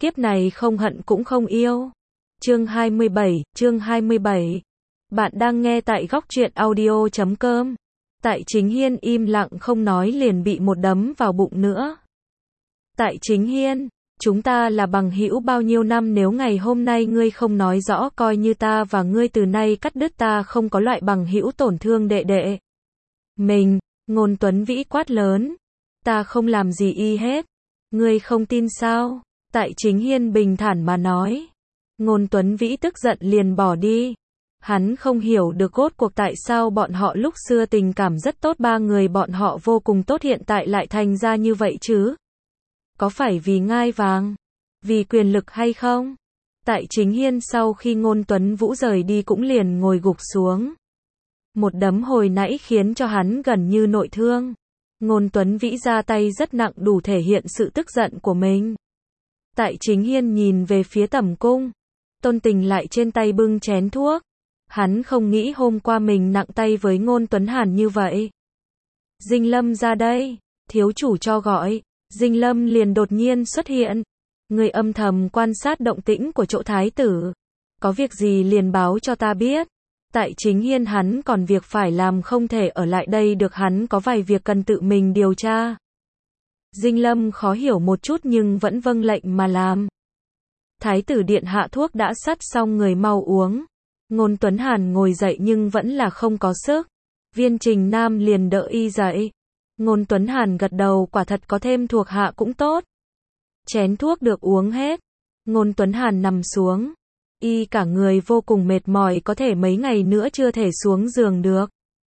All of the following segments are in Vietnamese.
kiếp này không hận cũng không yêu. Chương 27. Bạn đang nghe tại góc truyện audio.com. Tại Chính Hiên im lặng không nói liền bị một đấm vào bụng nữa. Tại Chính Hiên, chúng ta là bằng hữu bao nhiêu năm, nếu ngày hôm nay ngươi không nói rõ coi như ta và ngươi từ nay cắt đứt, ta không có loại bằng hữu tổn thương đệ đệ mình. Ngôn Tuấn Vĩ quát lớn. Ta không làm gì y hết. Ngươi không tin sao? Tại Chính Hiên bình thản mà nói. Ngôn Tuấn Vĩ tức giận liền bỏ đi. Hắn không hiểu được rốt cuộc tại sao bọn họ lúc xưa tình cảm rất tốt, ba người bọn họ vô cùng tốt, hiện tại lại thành ra như vậy chứ? Có phải vì ngai vàng, vì quyền lực hay không? Tại Chính Hiên sau khi Ngôn Tuấn Vũ rời đi cũng liền ngồi gục xuống. Một đấm hồi nãy khiến cho hắn gần như nội thương. Ngôn Tuấn Vĩ ra tay rất nặng, đủ thể hiện sự tức giận của mình. Tại Chính Hiên nhìn về phía tẩm cung. Tôn Tình lại trên tay bưng chén thuốc. Hắn không nghĩ hôm qua mình nặng tay với Ngôn Tuấn Hàn như vậy. Dinh Lâm ra đây, thiếu chủ cho gọi. Dinh Lâm liền đột nhiên xuất hiện. Người âm thầm quan sát động tĩnh của chỗ thái tử. Có việc gì liền báo cho ta biết. Tại Chính Hiên hắn còn việc phải làm, không thể ở lại đây được, hắn có vài việc cần tự mình điều tra. Dinh Lâm khó hiểu một chút nhưng vẫn vâng lệnh mà làm. Thái tử điện hạ, thuốc đã sắt xong, người mau uống. Ngôn Tuấn Hàn ngồi dậy nhưng vẫn là không có sức. Viên Trình Nam liền đỡ y dậy. Ngôn Tuấn Hàn gật đầu, quả thật có thêm thuộc hạ cũng tốt. Chén thuốc được uống hết. Ngôn Tuấn Hàn nằm xuống. Y cả người vô cùng mệt mỏi, có thể mấy ngày nữa chưa thể xuống giường được.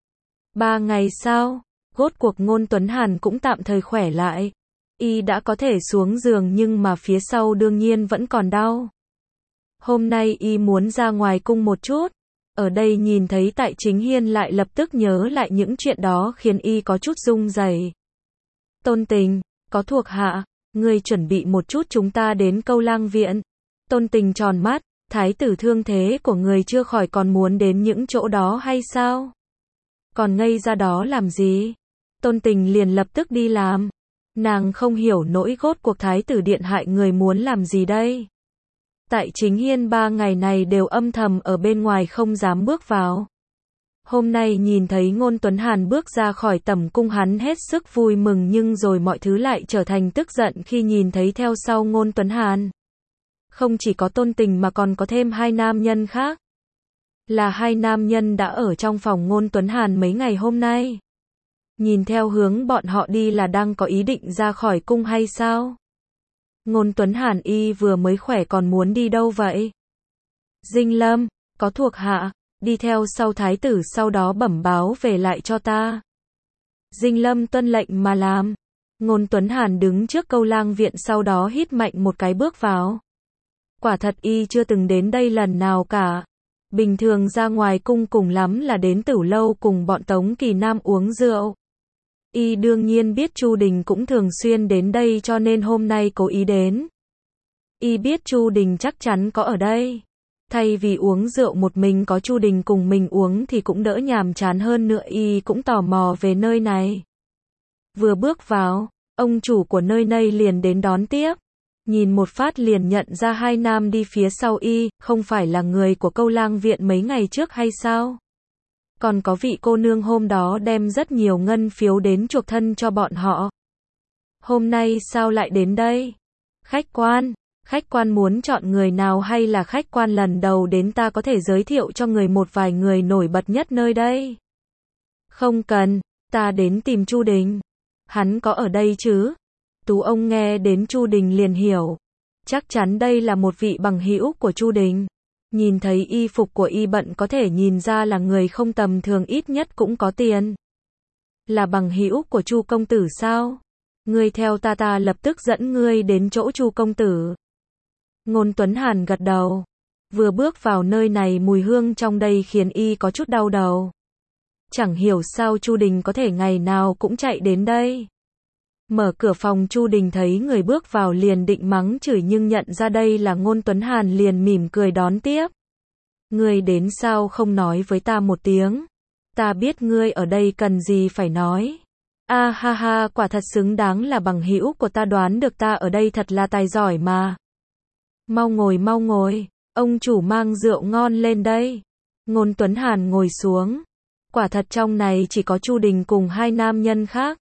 3 ngày sau, rốt cuộc Ngôn Tuấn Hàn cũng tạm thời khỏe lại. Y đã có thể xuống giường nhưng mà phía sau đương nhiên vẫn còn đau. Hôm nay y muốn ra ngoài cung một chút. Ở đây nhìn thấy Tại Chính Hiên lại lập tức nhớ lại những chuyện đó khiến y có chút run rẩy. Tôn Tình, có thuộc hạ, ngươi chuẩn bị một chút, chúng ta đến Câu Lang viện. Tôn Tình tròn mắt, thái tử thương thế của người chưa khỏi còn muốn đến những chỗ đó hay sao? Còn ngây ra đó làm gì? Tôn Tình liền lập tức đi làm. Nàng không hiểu nỗi rốt cuộc thái tử điện hại người muốn làm gì đây? Tại Chính Hiên 3 ngày này đều âm thầm ở bên ngoài không dám bước vào. Hôm nay nhìn thấy Ngôn Tuấn Hàn bước ra khỏi tẩm cung, hắn hết sức vui mừng, nhưng rồi mọi thứ lại trở thành tức giận khi nhìn thấy theo sau Ngôn Tuấn Hàn. Không chỉ có Tôn Tình mà còn có thêm 2 nam nhân khác. Là 2 nam nhân đã ở trong phòng Ngôn Tuấn Hàn mấy ngày hôm nay. Nhìn theo hướng bọn họ đi là đang có ý định ra khỏi cung hay sao? Ngôn Tuấn Hàn y vừa mới khỏe còn muốn đi đâu vậy? Dinh Lâm, có thuộc hạ, đi theo sau thái tử, sau đó bẩm báo về lại cho ta. Dinh Lâm tuân lệnh mà làm. Ngôn Tuấn Hàn đứng trước Câu Lang viện, sau đó hít mạnh một cái bước vào. Quả thật y chưa từng đến đây lần nào cả. Bình thường ra ngoài cung cùng lắm là đến Tử Lâu cùng bọn Tống Kỳ Nam uống rượu. Y đương nhiên biết Chu Đình cũng thường xuyên đến đây cho nên hôm nay cố ý đến. Y biết Chu Đình chắc chắn có ở đây. Thay vì uống rượu một mình, có Chu Đình cùng mình uống thì cũng đỡ nhàm chán hơn nữa, y cũng tò mò về nơi này. Vừa bước vào, ông chủ của nơi này liền đến đón tiếp. Nhìn một phát liền nhận ra 2 nam đi phía sau y, không phải là người của Câu Lang viện mấy ngày trước hay sao? Còn có vị cô nương hôm đó đem rất nhiều ngân phiếu đến chuộc thân cho bọn họ. Hôm nay sao lại đến đây? Khách quan muốn chọn người nào hay là khách quan lần đầu đến, ta có thể giới thiệu cho người một vài người nổi bật nhất nơi đây. Không cần, ta đến tìm Chu Đình. Hắn có ở đây chứ? Tú ông nghe đến Chu Đình liền hiểu. Chắc chắn đây là một vị bằng hữu của Chu Đình. Nhìn thấy y phục của y bận có thể nhìn ra là người không tầm thường, ít nhất cũng có tiền. Là bằng hữu của Chu công tử sao? Ngươi theo ta, ta lập tức dẫn ngươi đến chỗ Chu công tử. Ngôn Tuấn Hàn gật đầu. Vừa bước vào nơi này, mùi hương trong đây khiến y có chút đau đầu. Chẳng hiểu sao Chu Đình có thể ngày nào cũng chạy đến đây. Mở cửa phòng, Chu Đình thấy người bước vào liền định mắng chửi nhưng nhận ra đây là Ngôn Tuấn Hàn liền mỉm cười đón tiếp. Ngươi đến sao không nói với ta một tiếng? Ta biết ngươi ở đây cần gì phải nói. A ha ha, quả thật xứng đáng là bằng hữu của ta, đoán được ta ở đây thật là tài giỏi mà. Mau ngồi, ông chủ mang rượu ngon lên đây. Ngôn Tuấn Hàn ngồi xuống. Quả thật trong này chỉ có Chu Đình cùng hai nam nhân khác.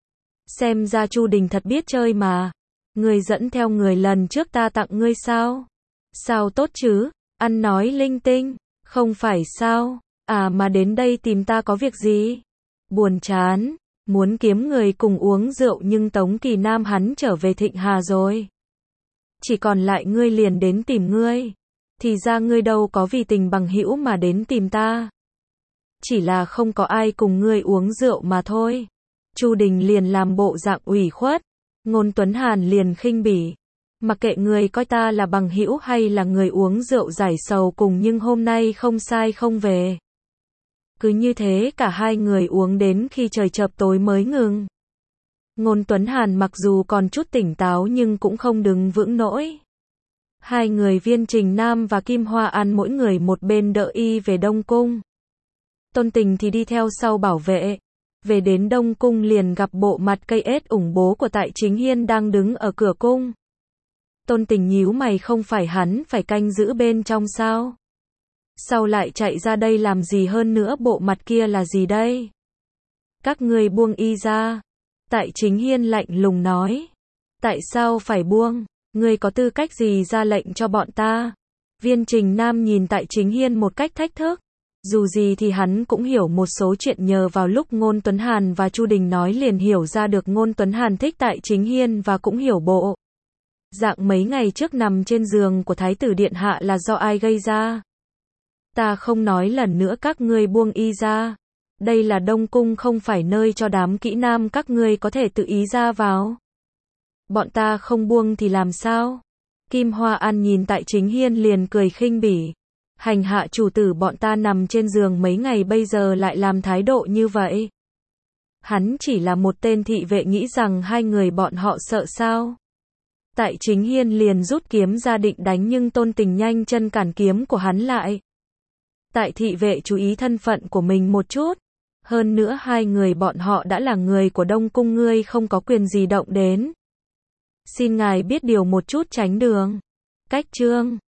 Xem ra Chu Đình thật biết chơi mà. Ngươi dẫn theo người lần trước ta tặng ngươi sao? Sao tốt chứ? Ăn nói linh tinh. Không phải sao? À mà đến đây tìm ta có việc gì? Buồn chán. Muốn kiếm người cùng uống rượu nhưng Tống Kỳ Nam hắn trở về Thịnh Hà rồi. Chỉ còn lại ngươi liền đến tìm ngươi. Thì ra ngươi đâu có vì tình bằng hữu mà đến tìm ta. Chỉ là không có ai cùng ngươi uống rượu mà thôi. Chu Đình liền làm bộ dạng ủy khuất. Ngôn Tuấn Hàn liền khinh bỉ. Mặc kệ ngươi coi ta là bằng hữu hay là người uống rượu giải sầu cùng nhưng hôm nay không sai không về. Cứ như thế cả hai người uống đến khi trời chập tối mới ngừng. Ngôn Tuấn Hàn mặc dù còn chút tỉnh táo nhưng cũng không đứng vững nổi. Hai người Viên Trình Nam và Kim Hoa An mỗi người một bên đỡ y về Đông Cung. Tôn Tình thì đi theo sau bảo vệ. Về đến Đông Cung liền gặp bộ mặt cây ết ủng bố của Tại Chính Hiên đang đứng ở cửa cung. Tôn Tình nhíu mày, không phải hắn phải canh giữ bên trong sao? Sao lại chạy ra đây làm gì, hơn nữa bộ mặt kia là gì đây? Các ngươi buông y ra. Tại Chính Hiên lạnh lùng nói. Tại sao phải buông? Ngươi có tư cách gì ra lệnh cho bọn ta? Viên Trình Nam nhìn Tại Chính Hiên một cách thách thức. Dù gì thì hắn cũng hiểu một số chuyện, nhờ vào lúc Ngôn Tuấn Hàn và Chu Đình nói liền hiểu ra được Ngôn Tuấn Hàn thích Tại Chính Hiên và cũng hiểu bộ dạng mấy ngày trước nằm trên giường của Thái tử Điện Hạ là do ai gây ra. Ta không nói lần nữa, các ngươi buông y ra. Đây là Đông Cung, không phải nơi cho đám kỹ nam các ngươi có thể tự ý ra vào. Bọn ta không buông thì làm sao? Kim Hoa An nhìn Tại Chính Hiên liền cười khinh bỉ. Hành hạ chủ tử bọn ta nằm trên giường mấy ngày bây giờ lại làm thái độ như vậy. Hắn chỉ là một tên thị vệ, nghĩ rằng hai người bọn họ sợ sao? Tại Chính Hiên liền rút kiếm ra định đánh nhưng Tôn Tình nhanh chân cản kiếm của hắn lại. Tại thị vệ chú ý thân phận của mình một chút. Hơn nữa hai người bọn họ đã là người của Đông Cung, ngươi không có quyền gì động đến. Xin ngài biết điều một chút, tránh đường. Cách chương